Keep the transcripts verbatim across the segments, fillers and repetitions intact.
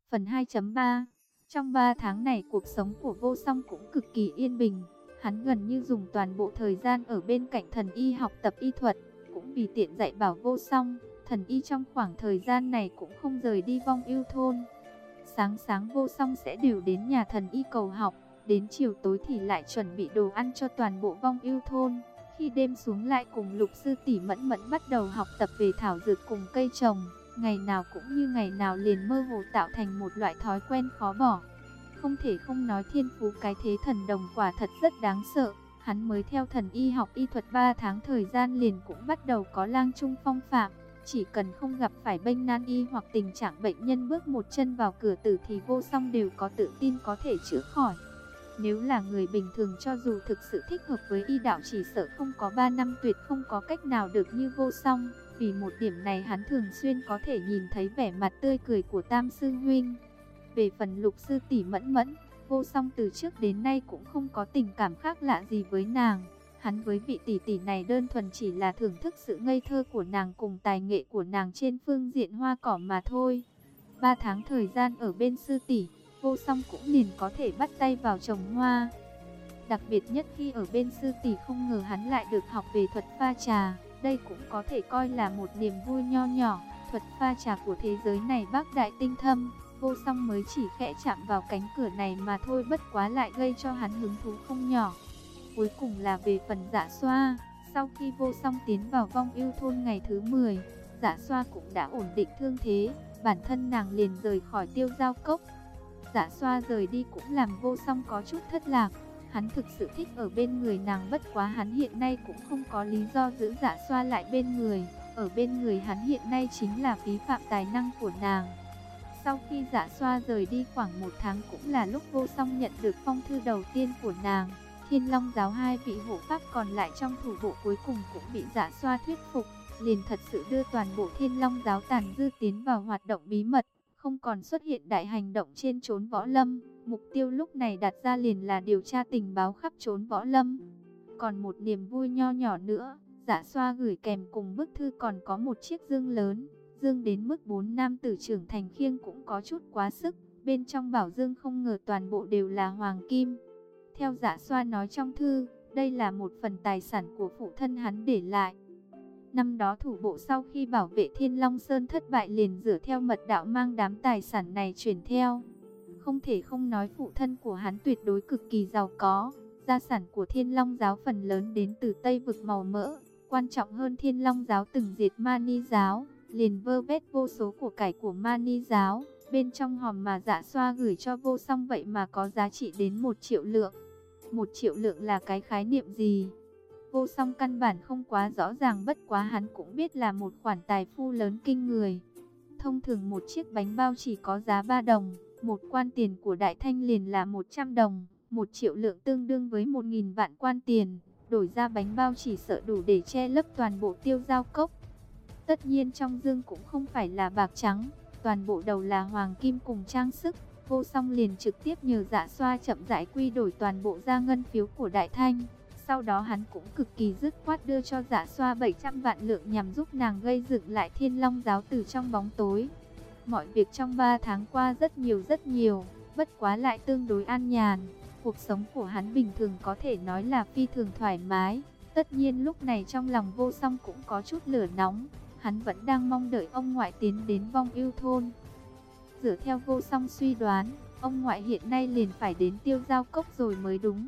Phần hai chấm ba. Trong ba tháng này cuộc sống của Vô Song cũng cực kỳ yên bình. Hắn gần như dùng toàn bộ thời gian ở bên cạnh thần y học tập y thuật. Cũng vì tiện dạy bảo Vô Song, thần y trong khoảng thời gian này cũng không rời đi Vong Ưu thôn. Sáng sáng Vô Song sẽ đều đến nhà thần y cầu học, đến chiều tối thì lại chuẩn bị đồ ăn cho toàn bộ Vong Ưu thôn. Khi đêm xuống lại cùng Lục sư tỷ Mẫn Mẫn bắt đầu học tập về thảo dược cùng cây trồng. Ngày nào cũng như ngày nào liền mơ hồ tạo thành một loại thói quen khó bỏ. Không thể không nói thiên phú cái thế thần đồng quả thật rất đáng sợ. Hắn mới theo thần y học y thuật ba tháng thời gian liền cũng bắt đầu có lang trung phong phạm. Chỉ cần không gặp phải bệnh nan y hoặc tình trạng bệnh nhân bước một chân vào cửa tử thì Vô Song đều có tự tin có thể chữa khỏi. Nếu là người bình thường cho dù thực sự thích hợp với y đạo chỉ sợ không có ba năm tuyệt không có cách nào được như Vô Song. Vì một điểm này hắn thường xuyên có thể nhìn thấy vẻ mặt tươi cười của Tam sư huynh. Về phần Lục sư tỷ Mẫn Mẫn, Vô Song từ trước đến nay cũng không có tình cảm khác lạ gì với nàng. Hắn với vị tỷ tỷ này đơn thuần chỉ là thưởng thức sự ngây thơ của nàng cùng tài nghệ của nàng trên phương diện hoa cỏ mà thôi. Ba tháng thời gian ở bên sư tỷ, Vô Song cũng liền có thể bắt tay vào trồng hoa. Đặc biệt nhất khi ở bên sư tỷ không ngờ hắn lại được học về thuật pha trà. Đây cũng có thể coi là một niềm vui nho nhỏ. Thuật pha trà của thế giới này bác đại tinh thâm. Vô Song mới chỉ khẽ chạm vào cánh cửa này mà thôi, bất quá lại gây cho hắn hứng thú không nhỏ. Cuối cùng là về phần Dạ Xoa. Sau khi Vô Song tiến vào Vong Ưu thôn ngày thứ mười, Dạ Xoa cũng đã ổn định thương thế. Bản thân nàng liền rời khỏi Tiêu Giao Cốc. Dạ Xoa rời đi cũng làm Vô Song có chút thất lạc. Hắn thực sự thích ở bên người nàng, bất quá hắn hiện nay cũng không có lý do giữ Dạ Xoa lại bên người. Ở bên người hắn hiện nay chính là phí phạm tài năng của nàng. Sau khi Dạ Xoa rời đi khoảng một tháng cũng là lúc Vô Song nhận được phong thư đầu tiên của nàng. Thiên Long giáo hai vị hộ pháp còn lại trong thủ bộ cuối cùng cũng bị Dạ Xoa thuyết phục, liền thật sự đưa toàn bộ Thiên Long giáo tàn dư tiến vào hoạt động bí mật, không còn xuất hiện đại hành động trên chốn võ lâm. Mục tiêu lúc này đặt ra liền là điều tra tình báo khắp chốn võ lâm. Còn một niềm vui nho nhỏ nữa, Dạ Xoa gửi kèm cùng bức thư còn có một chiếc dương lớn. Dương đến mức bốn nam tử trưởng thành khiêng cũng có chút quá sức. Bên trong bảo dương không ngờ toàn bộ đều là hoàng kim. Theo Dạ Xoa nói trong thư, đây là một phần tài sản của phụ thân hắn để lại. Năm đó thủ bộ sau khi bảo vệ Thiên Long Sơn thất bại liền dựa theo mật đạo mang đám tài sản này chuyển theo. Không thể không nói phụ thân của hắn tuyệt đối cực kỳ giàu có. Gia sản của Thiên Long giáo phần lớn đến từ Tây vực màu mỡ. Quan trọng hơn Thiên Long giáo từng diệt Mani giáo, liền vơ vét vô số của cải của Mani giáo. Bên trong hòm mà Dạ Xoa gửi cho Vô Song vậy mà có giá trị đến một triệu lượng. Một triệu lượng là cái khái niệm gì? Vô Song căn bản không quá rõ ràng, bất quá hắn cũng biết là một khoản tài phú lớn kinh người. Thông thường một chiếc bánh bao chỉ có giá ba đồng, một quan tiền của Đại Thanh liền là một trăm đồng, một triệu lượng tương đương với một nghìn vạn quan tiền. Đổi ra bánh bao chỉ sợ đủ để che lấp toàn bộ Tiêu Giao Cốc. Tất nhiên trong dương cũng không phải là bạc trắng, toàn bộ đầu là hoàng kim cùng trang sức. Vô Song liền trực tiếp nhờ Dạ Xoa chậm rãi quy đổi toàn bộ ra ngân phiếu của Đại Thanh. Sau đó hắn cũng cực kỳ dứt khoát đưa cho Dạ Xoa bảy trăm vạn lượng nhằm giúp nàng gây dựng lại Thiên Long giáo từ trong bóng tối. Mọi việc trong ba tháng qua rất nhiều rất nhiều, bất quá lại tương đối an nhàn. Cuộc sống của hắn bình thường có thể nói là phi thường thoải mái. Tất nhiên lúc này trong lòng Vô Song cũng có chút lửa nóng. Hắn vẫn đang mong đợi ông ngoại tiến đến Vong Ưu thôn. Dựa theo Vô Song suy đoán, ông ngoại hiện nay liền phải đến Tiêu Giao Cốc rồi mới đúng.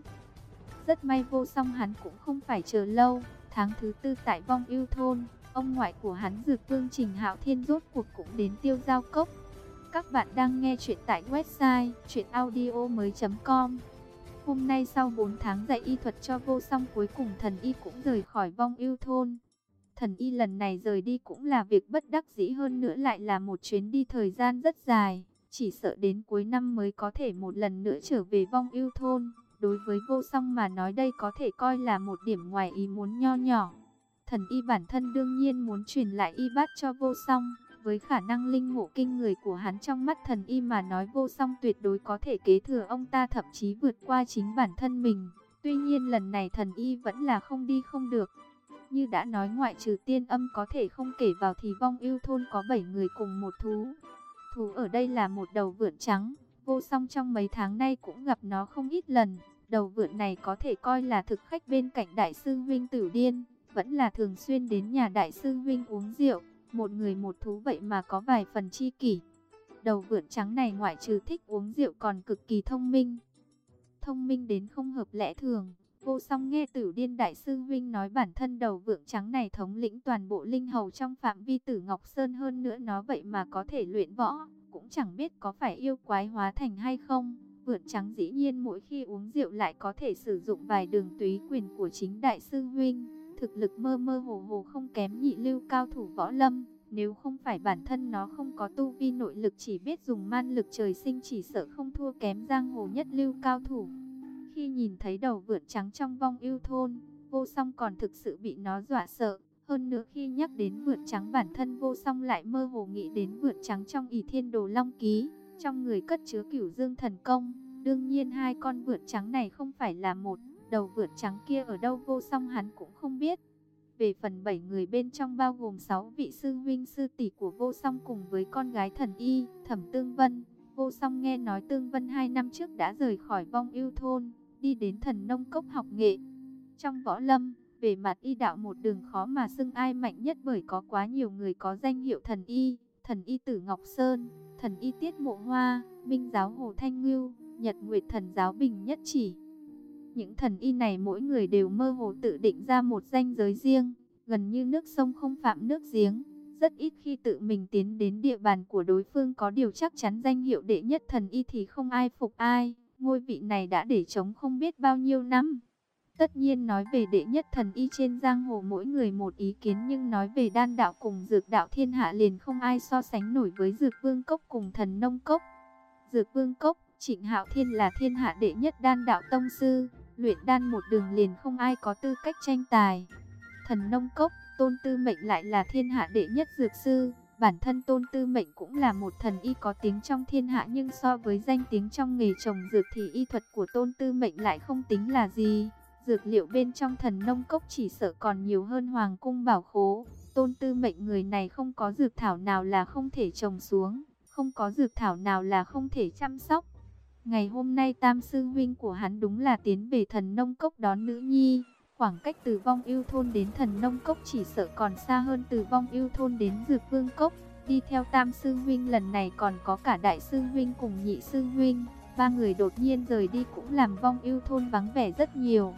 Rất may Vô Song hắn cũng không phải chờ lâu. Tháng thứ tư tại Vong Ưu thôn, ông ngoại của hắn Dược Vương Trình Hạo Thiên rốt cuộc cũng đến Tiêu Giao Cốc. Các bạn đang nghe chuyện tại website truyện audio mới chấm com. Hôm nay sau bốn tháng dạy y thuật cho Vô Song, cuối cùng thần y cũng rời khỏi Vong Ưu thôn. Thần y lần này rời đi cũng là việc bất đắc dĩ, hơn nữa lại là một chuyến đi thời gian rất dài. Chỉ sợ đến cuối năm mới có thể một lần nữa trở về Vong Ưu thôn. Đối với Vô Song mà nói đây có thể coi là một điểm ngoài ý muốn nho nhỏ. Thần y bản thân đương nhiên muốn truyền lại y bát cho Vô Song. Với khả năng linh ngộ kinh người của hắn, trong mắt thần y mà nói Vô Song tuyệt đối có thể kế thừa ông ta, thậm chí vượt qua chính bản thân mình. Tuy nhiên lần này thần y vẫn là không đi không được. Như đã nói, ngoại trừ Tiên Âm có thể không kể vào thì Vong Ưu thôn có bảy người cùng một thú. Thú ở đây là một đầu vượn trắng. Vô Song trong mấy tháng nay cũng gặp nó không ít lần. Đầu vượn này có thể coi là thực khách bên cạnh đại sư huynh Tử Điên, vẫn là thường xuyên đến nhà đại sư huynh uống rượu. Một người một thú vậy mà có vài phần chi kỷ. Đầu vượn trắng này ngoại trừ thích uống rượu còn cực kỳ thông minh. Thông minh đến không hợp lẽ thường. Vô Song nghe Tử Điên đại sư huynh nói bản thân đầu vượn trắng này thống lĩnh toàn bộ linh hầu trong phạm vi Tử Ngọc Sơn, hơn nữa nó vậy mà có thể luyện võ, cũng chẳng biết có phải yêu quái hóa thành hay không. Vượn trắng dĩ nhiên mỗi khi uống rượu lại có thể sử dụng vài đường túy quyền của chính đại sư huynh, thực lực mơ mơ hồ hồ không kém nhị lưu cao thủ võ lâm. Nếu không phải bản thân nó không có tu vi nội lực, chỉ biết dùng man lực trời sinh, chỉ sợ không thua kém giang hồ nhất lưu cao thủ. Khi nhìn thấy đầu vượn trắng trong Vong Ưu thôn, Vô Song còn thực sự bị nó dọa sợ. Hơn nữa khi nhắc đến vượn trắng, bản thân Vô Song lại mơ hồ nghĩ đến vượn trắng trong Ỷ Thiên Đồ Long Ký, trong người cất chứa Cửu Dương Thần Công. Đương nhiên hai con vượn trắng này không phải là một, đầu vượn trắng kia ở đâu Vô Song hắn cũng không biết. Về phần bảy người bên trong bao gồm sáu vị sư huynh sư tỷ của Vô Song cùng với con gái Thần Y, Thẩm Tương Vân. Vô Song nghe nói Tương Vân hai năm trước đã rời khỏi Vong Ưu thôn, đi đến Thần Nông Cốc học nghệ. Trong võ lâm, về mặt y đạo một đường khó mà xưng ai mạnh nhất, bởi có quá nhiều người có danh hiệu Thần Y, Thần Y Tử Ngọc Sơn, Thần Y Tiết Mộ Hoa, Minh Giáo Hồ Thanh Ngưu, Nhật Nguyệt Thần Giáo Bình Nhất Chỉ. Những thần y này mỗi người đều mơ hồ tự định ra một danh giới riêng, gần như nước sông không phạm nước giếng, rất ít khi tự mình tiến đến địa bàn của đối phương. Có điều chắc chắn danh hiệu đệ nhất thần y thì không ai phục ai, ngôi vị này đã để trống không biết bao nhiêu năm. Tất nhiên nói về đệ nhất thần y trên giang hồ mỗi người một ý kiến, nhưng nói về đan đạo cùng dược đạo thiên hạ liền không ai so sánh nổi với Dược Vương Cốc cùng Thần Nông Cốc. Dược Vương Cốc, Trịnh Hạo Thiên là thiên hạ đệ nhất đan đạo tông sư, luyện đan một đường liền không ai có tư cách tranh tài. Thần Nông Cốc, Tôn Tư Mệnh lại là thiên hạ đệ nhất dược sư. Bản thân Tôn Tư Mệnh cũng là một thần y có tiếng trong thiên hạ, nhưng so với danh tiếng trong nghề trồng dược thì y thuật của Tôn Tư Mệnh lại không tính là gì. Dược liệu bên trong Thần Nông Cốc chỉ sợ còn nhiều hơn hoàng cung bảo khố. Tôn Tư Mệnh người này không có dược thảo nào là không thể trồng xuống, không có dược thảo nào là không thể chăm sóc. Ngày hôm nay tam sư huynh của hắn đúng là tiến về Thần Nông Cốc đón nữ nhi. Khoảng cách từ Vong Ưu thôn đến Thần Nông Cốc chỉ sợ còn xa hơn từ Vong Ưu thôn đến Dược Vương Cốc. Đi theo tam sư huynh lần này còn có cả đại sư huynh cùng nhị sư huynh. Ba người đột nhiên rời đi cũng làm Vong Ưu thôn vắng vẻ rất nhiều.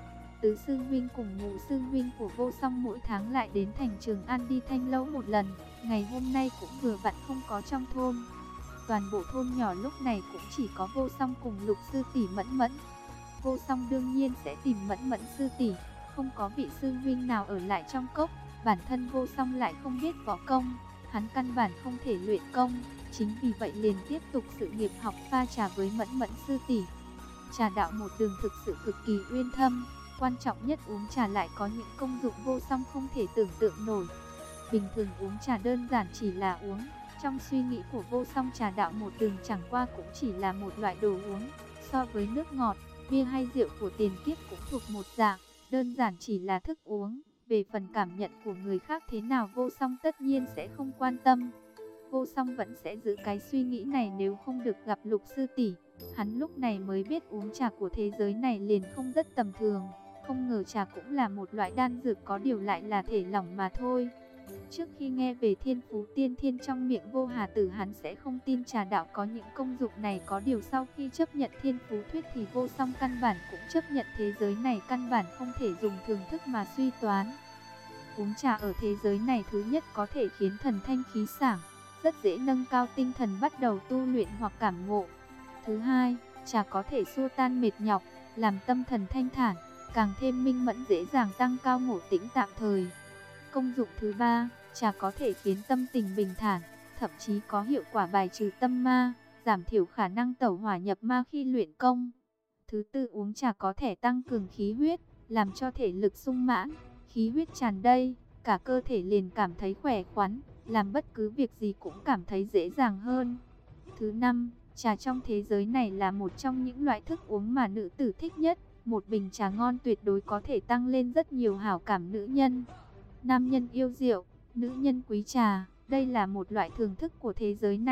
Tứ sư huynh cùng ngũ sư huynh của Vô Song mỗi tháng lại đến thành Trường An đi thanh lâu một lần. Ngày hôm nay cũng vừa vặn không có trong thôn. Toàn bộ thôn nhỏ lúc này cũng chỉ có Vô Song cùng Lục sư tỷ Mẫn Mẫn. Vô Song đương nhiên sẽ tìm Mẫn Mẫn sư tỷ, không có vị sư huynh nào ở lại trong cốc. Bản thân Vô Song lại không biết võ công, hắn căn bản không thể luyện công, chính vì vậy liền tiếp tục sự nghiệp học pha trà với Mẫn Mẫn sư tỷ. Trà đạo một đường thực sự cực kỳ uyên thâm, quan trọng nhất uống trà lại có những công dụng Vô Song không thể tưởng tượng nổi. Bình thường uống trà đơn giản chỉ là uống, trong suy nghĩ của Vô Song trà đạo một đường chẳng qua cũng chỉ là một loại đồ uống, so với nước ngọt, bia hay rượu của tiền kiếp cũng thuộc một dạng, đơn giản chỉ là thức uống. Về phần cảm nhận của người khác thế nào Vô Song tất nhiên sẽ không quan tâm. Vô Song vẫn sẽ giữ cái suy nghĩ này nếu không được gặp Lục sư tỷ. Hắn lúc này mới biết uống trà của thế giới này liền không rất tầm thường. Không ngờ trà cũng là một loại đan dược, có điều lại là thể lỏng mà thôi. Trước khi nghe về thiên phú tiên thiên trong miệng Vô Hà Tử, hắn sẽ không tin trà đạo có những công dụng này. Có điều sau khi chấp nhận thiên phú thuyết thì Vô Song căn bản cũng chấp nhận thế giới này căn bản không thể dùng thường thức mà suy toán. Uống trà ở thế giới này thứ nhất có thể khiến thần thanh khí sảng, rất dễ nâng cao tinh thần bắt đầu tu luyện hoặc cảm ngộ. Thứ hai, trà có thể xua tan mệt nhọc, làm tâm thần thanh thản, càng thêm minh mẫn, dễ dàng tăng cao ngộ tĩnh tạm thời. Công dụng thứ ba, trà có thể khiến tâm tình bình thản, thậm chí có hiệu quả bài trừ tâm ma, giảm thiểu khả năng tẩu hỏa nhập ma khi luyện công. Thứ tư, uống trà có thể tăng cường khí huyết, làm cho thể lực sung mãn, khí huyết tràn đầy, cả cơ thể liền cảm thấy khỏe khoắn, làm bất cứ việc gì cũng cảm thấy dễ dàng hơn. Thứ năm, trà trong thế giới này là một trong những loại thức uống mà nữ tử thích nhất. Một bình trà ngon tuyệt đối có thể tăng lên rất nhiều hảo cảm nữ nhân. Nam nhân yêu rượu, nữ nhân quý trà, đây là một loại thưởng thức của thế giới này.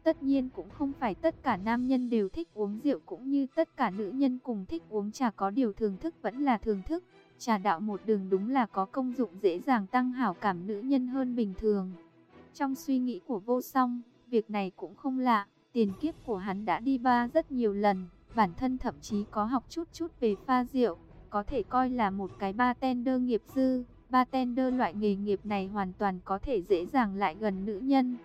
Tất nhiên cũng không phải tất cả nam nhân đều thích uống rượu, cũng như tất cả nữ nhân cùng thích uống trà, có điều thưởng thức vẫn là thưởng thức. Trà đạo một đường đúng là có công dụng dễ dàng tăng hảo cảm nữ nhân hơn bình thường. Trong suy nghĩ của Vô Song, việc này cũng không lạ, tiền kiếp của hắn đã đi ba rất nhiều lần, bản thân thậm chí có học chút chút về pha rượu, có thể coi là một cái bartender nghiệp dư. Bartender loại nghề nghiệp này hoàn toàn có thể dễ dàng lại gần nữ nhân.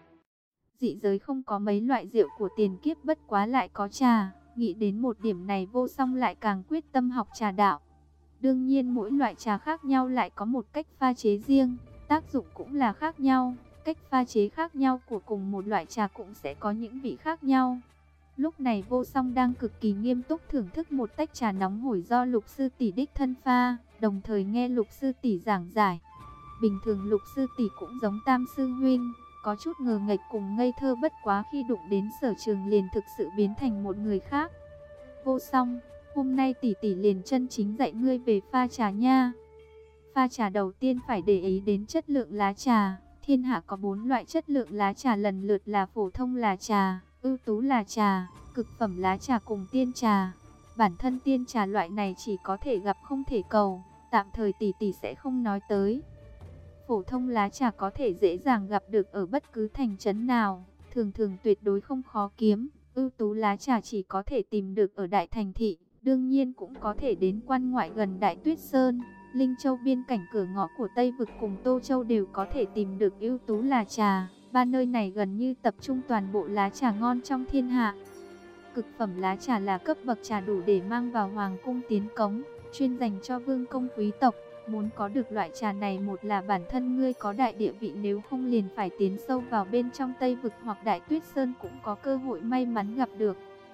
Dị giới không có mấy loại rượu của tiền kiếp, bất quá lại có trà. Nghĩ đến một điểm này, Vô Song lại càng quyết tâm học trà đạo. Đương nhiên mỗi loại trà khác nhau lại có một cách pha chế riêng, tác dụng cũng là khác nhau. Cách pha chế khác nhau của cùng một loại trà cũng sẽ có những vị khác nhau. Lúc này Vô Song đang cực kỳ nghiêm túc thưởng thức một tách trà nóng hổi do Lục sư tỷ đích thân pha, đồng thời nghe Lục sư tỷ giảng giải. Bình thường Lục sư tỷ cũng giống Tam sư huynh, có chút ngờ nghệch cùng ngây thơ, bất quá khi đụng đến sở trường liền thực sự biến thành một người khác. Vô Song, hôm nay tỷ tỷ liền chân chính dạy ngươi về pha trà nha. Pha trà đầu tiên phải để ý đến chất lượng lá trà. Thiên hạ có bốn loại chất lượng lá trà lần lượt là phổ thông lá trà, ưu tú lá trà, cực phẩm lá trà cùng tiên trà. Bản thân tiên trà loại này chỉ có thể gặp không thể cầu, tạm thời tỷ tỷ sẽ không nói tới. Phổ thông lá trà có thể dễ dàng gặp được ở bất cứ thành trấn nào, thường thường tuyệt đối không khó kiếm. Ưu tú lá trà chỉ có thể tìm được ở đại thành thị, đương nhiên cũng có thể đến quan ngoại gần Đại Tuyết Sơn, Linh Châu biên cảnh cửa ngõ của Tây Vực cùng Tô Châu đều có thể tìm được ưu tú lá trà. Ba nơi này gần như tập trung toàn bộ lá trà ngon trong thiên hạ. Cực phẩm lá trà là cấp bậc trà đủ để mang vào hoàng cung tiến cống, chuyên dành cho vương công quý tộc. Muốn có được loại trà này, một là bản thân ngươi có đại địa vị, nếu không liền phải tiến sâu vào bên trong Tây Vực hoặc Đại Tuyết Sơn cũng có cơ hội may mắn gặp được.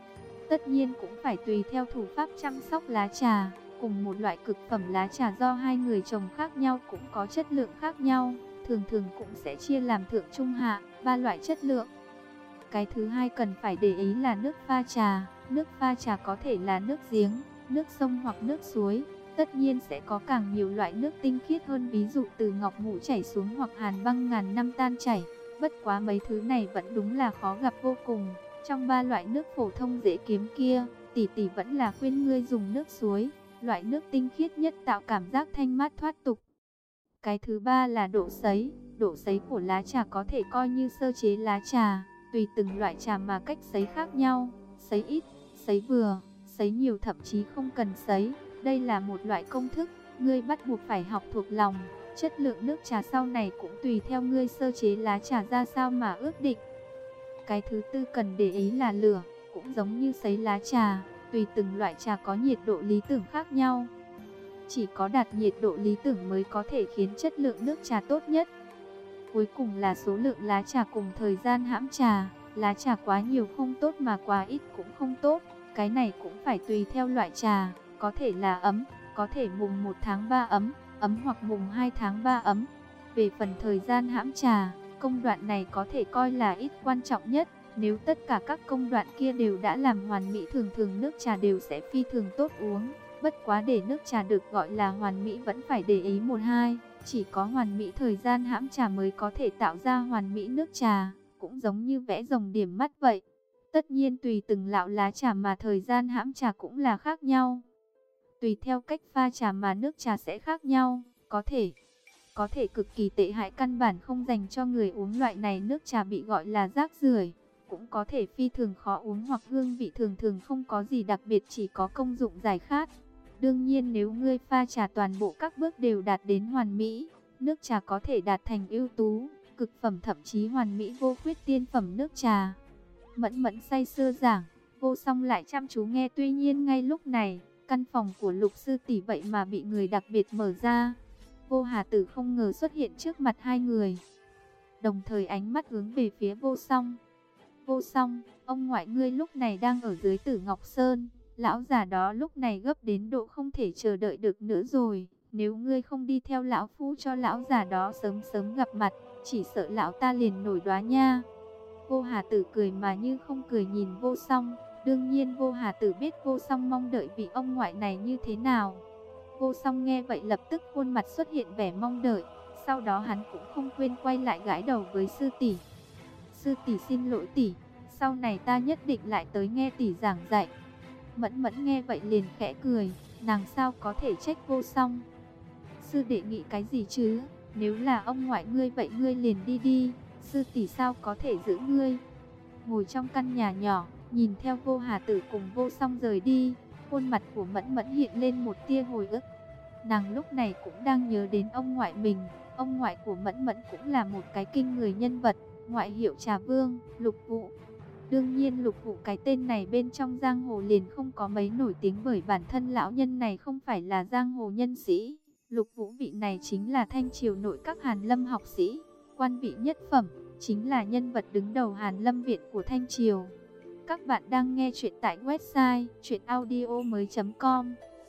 Tất nhiên cũng phải tùy theo thủ pháp chăm sóc lá trà. Cùng một loại cực phẩm lá trà do hai người trồng khác nhau cũng có chất lượng khác nhau, thường thường cũng sẽ chia làm thượng trung hạ, ba loại chất lượng. Cái thứ hai cần phải để ý là nước pha trà. Nước pha trà có thể là nước giếng, nước sông hoặc nước suối. Tất nhiên sẽ có càng nhiều loại nước tinh khiết hơn, ví dụ từ ngọc ngũ chảy xuống hoặc hàn băng ngàn năm tan chảy. Bất quá mấy thứ này vẫn đúng là khó gặp vô cùng. Trong ba loại nước phổ thông dễ kiếm kia, tỷ tỷ vẫn là khuyên ngươi dùng nước suối. Loại nước tinh khiết nhất tạo cảm giác thanh mát thoát tục. Cái thứ ba là độ sấy. Độ sấy của lá trà có thể coi như sơ chế lá trà. Tùy từng loại trà mà cách sấy khác nhau. Sấy ít, sấy vừa, sấy nhiều, thậm chí không cần sấy. Đây là một loại công thức, ngươi bắt buộc phải học thuộc lòng. Chất lượng nước trà sau này cũng tùy theo ngươi sơ chế lá trà ra sao mà ước định. Cái thứ tư cần để ý là lửa. Cũng giống như sấy lá trà, tùy từng loại trà có nhiệt độ lý tưởng khác nhau. Chỉ có đạt nhiệt độ lý tưởng mới có thể khiến chất lượng nước trà tốt nhất. Cuối cùng là số lượng lá trà cùng thời gian hãm trà. Lá trà quá nhiều không tốt mà quá ít cũng không tốt. Cái này cũng phải tùy theo loại trà. Có thể là ấm, có thể mùng một tháng ba ấm, ấm hoặc mùng hai tháng ba ấm. Về phần thời gian hãm trà, công đoạn này có thể coi là ít quan trọng nhất. Nếu tất cả các công đoạn kia đều đã làm hoàn mỹ, thường thường nước trà đều sẽ phi thường tốt uống. Bất quá để nước trà được gọi là hoàn mỹ vẫn phải để ý một hai. Chỉ có hoàn mỹ thời gian hãm trà mới có thể tạo ra hoàn mỹ nước trà. Cũng giống như vẽ rồng điểm mắt vậy. Tất nhiên tùy từng lão lá trà mà thời gian hãm trà cũng là khác nhau. Tùy theo cách pha trà mà nước trà sẽ khác nhau. Có thể, có thể cực kỳ tệ hại, căn bản không dành cho người uống, loại này nước trà bị gọi là rác rưởi. Cũng có thể phi thường khó uống hoặc hương vị thường thường không có gì đặc biệt, chỉ có công dụng giải khát. Đương nhiên nếu ngươi pha trà toàn bộ các bước đều đạt đến hoàn mỹ, nước trà có thể đạt thành ưu tú, cực phẩm, thậm chí hoàn mỹ vô khuyết tiên phẩm nước trà. Mẫn Mẫn say sưa giảng, Vô Song lại chăm chú nghe. Tuy nhiên ngay lúc này, căn phòng của Lục sư tỷ vậy mà bị người đặc biệt mở ra. Vô Hà Tử không ngờ xuất hiện trước mặt hai người, đồng thời ánh mắt hướng về phía Vô Song. Vô Song, ông ngoại ngươi lúc này đang ở dưới Tử Ngọc Sơn. Lão già đó lúc này gấp đến độ không thể chờ đợi được nữa rồi. Nếu ngươi không đi theo lão phu cho lão già đó sớm sớm gặp mặt, chỉ sợ lão ta liền nổi đoá nha. Vô Hà Tử cười mà như không cười nhìn Vô Song. Đương nhiên Vô Hà Tử biết Vô Song mong đợi vị ông ngoại này như thế nào. Vô Song nghe vậy lập tức khuôn mặt xuất hiện vẻ mong đợi. Sau đó hắn cũng không quên quay lại gãi đầu với sư tỷ. Sư tỷ xin lỗi tỷ, sau này ta nhất định lại tới nghe tỷ giảng dạy. Mẫn Mẫn nghe vậy liền khẽ cười, nàng sao có thể trách Vô Song. Sư đệ nghĩ cái gì chứ, nếu là ông ngoại ngươi vậy ngươi liền đi đi, sư tỷ sao có thể giữ ngươi. Ngồi trong căn nhà nhỏ, nhìn theo Vô Hà Tử cùng Vô Song rời đi, khuôn mặt của Mẫn Mẫn hiện lên một tia hồi ức. Nàng lúc này cũng đang nhớ đến ông ngoại mình. Ông ngoại của Mẫn Mẫn cũng là một cái kinh người nhân vật, ngoại hiệu Trà Vương, Lục Vũ. Đương nhiên Lục Vũ cái tên này bên trong giang hồ liền không có mấy nổi tiếng, bởi bản thân lão nhân này không phải là giang hồ nhân sĩ. Lục Vũ vị này chính là Thanh Triều nội các Hàn Lâm học sĩ, quan vị nhất phẩm, chính là nhân vật đứng đầu Hàn Lâm viện của Thanh Triều. Các bạn đang nghe chuyện tại website truyện audio mới chấm com.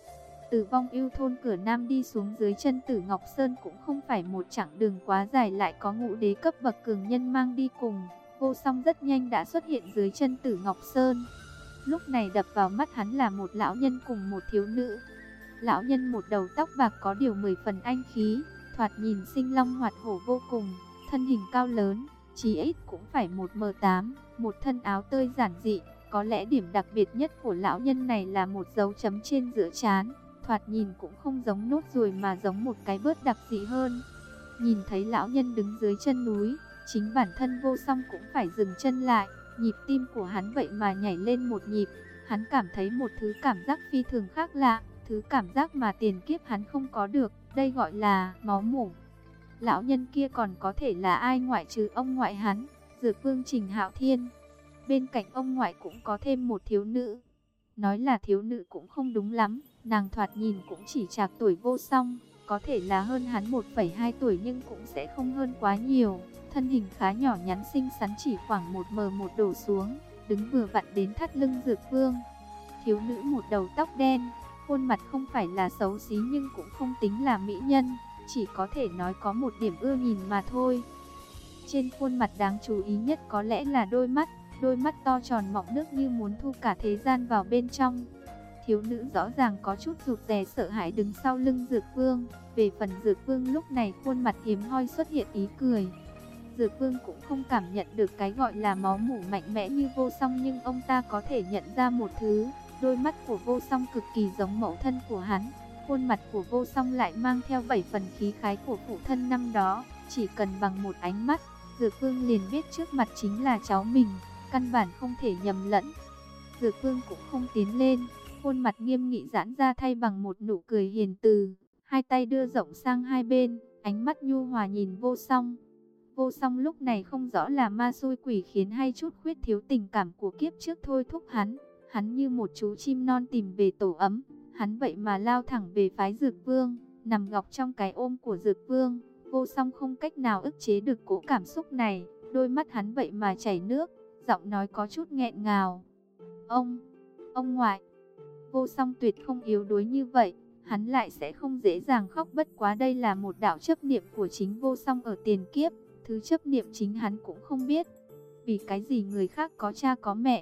Từ Vong Ưu thôn cửa Nam đi xuống dưới chân Tử Ngọc Sơn cũng không phải một chặng đường quá dài, lại có ngũ đế cấp bậc cường nhân mang đi cùng. Vô Song rất nhanh đã xuất hiện dưới chân Tử Ngọc Sơn. Lúc này đập vào mắt hắn là một lão nhân cùng một thiếu nữ. Lão nhân một đầu tóc bạc có điều mười phần anh khí, thoạt nhìn sinh long hoạt hổ vô cùng, thân hình cao lớn, chí ít cũng phải một mét tám, một thân áo tơi giản dị. Có lẽ điểm đặc biệt nhất của lão nhân này là một dấu chấm trên giữa trán, thoạt nhìn cũng không giống nốt ruồi mà giống một cái bớt đặc dị hơn. Nhìn thấy lão nhân đứng dưới chân núi, chính bản thân Vô Song cũng phải dừng chân lại, nhịp tim của hắn vậy mà nhảy lên một nhịp. Hắn cảm thấy một thứ cảm giác phi thường khác lạ, thứ cảm giác mà tiền kiếp hắn không có được, đây gọi là máu mủ. Lão nhân kia còn có thể là ai ngoại trừ ông ngoại hắn, Dược Vương Trình Hạo Thiên. Bên cạnh ông ngoại cũng có thêm một thiếu nữ. Nói là thiếu nữ cũng không đúng lắm, nàng thoạt nhìn cũng chỉ trạc tuổi Vô Song, có thể là hơn hắn một phẩy hai tuổi nhưng cũng sẽ không hơn quá nhiều. Thân hình khá nhỏ nhắn xinh xắn, chỉ khoảng một mét một đổ xuống, đứng vừa vặn đến thắt lưng Dược Vương. Thiếu nữ một đầu tóc đen, khuôn mặt không phải là xấu xí nhưng cũng không tính là mỹ nhân, chỉ có thể nói có một điểm ưa nhìn mà thôi. Trên khuôn mặt đáng chú ý nhất có lẽ là đôi mắt, đôi mắt to tròn mọng nước như muốn thu cả thế gian vào bên trong. Thiếu nữ rõ ràng có chút rụt rè sợ hãi đứng sau lưng Dược Vương. Về phần Dược Vương lúc này khuôn mặt hiếm hoi xuất hiện ý cười. Dược Vương cũng không cảm nhận được cái gọi là máu mủ mạnh mẽ như Vô Song, nhưng ông ta có thể nhận ra một thứ, đôi mắt của Vô Song cực kỳ giống mẫu thân của hắn. Khuôn mặt của Vô Song lại mang theo bảy phần khí khái của phụ thân năm đó, chỉ cần bằng một ánh mắt, Dược Vương liền biết trước mặt chính là cháu mình, căn bản không thể nhầm lẫn. Dược Vương cũng không tiến lên, khuôn mặt nghiêm nghị giãn ra thay bằng một nụ cười hiền từ, hai tay đưa rộng sang hai bên, ánh mắt nhu hòa nhìn Vô Song. Vô Song lúc này không rõ là ma xui quỷ khiến hay chút khuyết thiếu tình cảm của kiếp trước thôi thúc hắn. Hắn như một chú chim non tìm về tổ ấm, hắn vậy mà lao thẳng về phái Dược Vương, nằm gọc trong cái ôm của Dược Vương. Vô Song không cách nào ức chế được cỗ cảm xúc này, đôi mắt hắn vậy mà chảy nước, giọng nói có chút nghẹn ngào. Ông, ông ngoại. Vô Song tuyệt không yếu đuối như vậy, hắn lại sẽ không dễ dàng khóc, bất quá đây là một đạo chấp niệm của chính Vô Song ở tiền kiếp, thứ chấp niệm chính hắn cũng không biết. Vì cái gì người khác có cha có mẹ,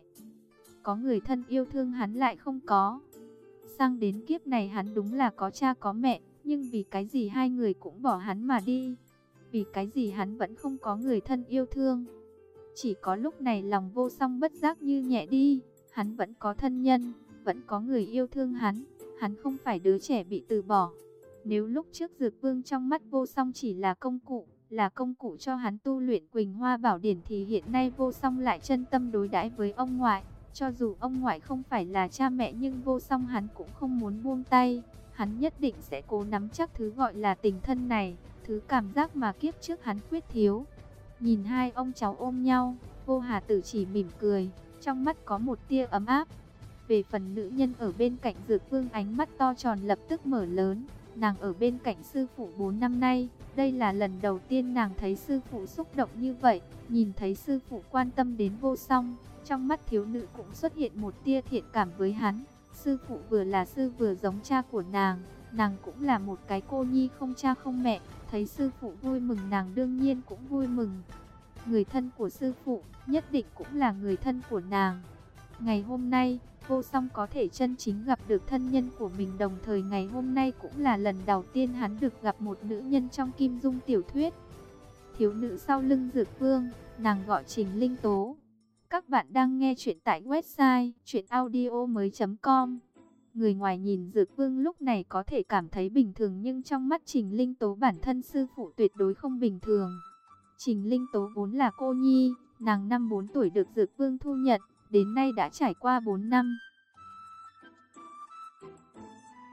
có người thân yêu thương hắn lại không có. Sang đến kiếp này hắn đúng là có cha có mẹ, nhưng vì cái gì hai người cũng bỏ hắn mà đi? Vì cái gì hắn vẫn không có người thân yêu thương? Chỉ có lúc này lòng Vô Song bất giác như nhẹ đi, hắn vẫn có thân nhân, vẫn có người yêu thương hắn, hắn không phải đứa trẻ bị từ bỏ. Nếu lúc trước Dược Vương trong mắt Vô Song chỉ là công cụ, là công cụ cho hắn tu luyện Quỳnh Hoa Bảo Điển, thì hiện nay Vô Song lại chân tâm đối đãi với ông ngoại. Cho dù ông ngoại không phải là cha mẹ nhưng Vô Song hắn cũng không muốn buông tay. Hắn nhất định sẽ cố nắm chắc thứ gọi là tình thân này, thứ cảm giác mà kiếp trước hắn khuyết thiếu. Nhìn hai ông cháu ôm nhau, Vô Hà Tử chỉ mỉm cười, trong mắt có một tia ấm áp. Về phần nữ nhân ở bên cạnh Dược Vương, ánh mắt to tròn lập tức mở lớn. Nàng ở bên cạnh sư phụ bốn năm nay, đây là lần đầu tiên nàng thấy sư phụ xúc động như vậy. Nhìn thấy sư phụ quan tâm đến Vô Song, trong mắt thiếu nữ cũng xuất hiện một tia thiện cảm với hắn. Sư phụ vừa là sư vừa giống cha của nàng, nàng cũng là một cái cô nhi không cha không mẹ, thấy sư phụ vui mừng nàng đương nhiên cũng vui mừng. Người thân của sư phụ nhất định cũng là người thân của nàng. Ngày hôm nay, Vô Song có thể chân chính gặp được thân nhân của mình, đồng thời ngày hôm nay cũng là lần đầu tiên hắn được gặp một nữ nhân trong Kim Dung tiểu thuyết. Thiếu nữ sau lưng Dược Vương, nàng gọi Trình Linh Tố. Các bạn đang nghe chuyện tại website truyện audio mới chấm com. Người ngoài nhìn Dược Vương lúc này có thể cảm thấy bình thường, nhưng trong mắt Trình Linh Tố bản thân sư phụ tuyệt đối không bình thường. Trình Linh Tố vốn là cô nhi, nàng năm bốn tuổi được Dược Vương thu nhận, đến nay đã trải qua bốn năm.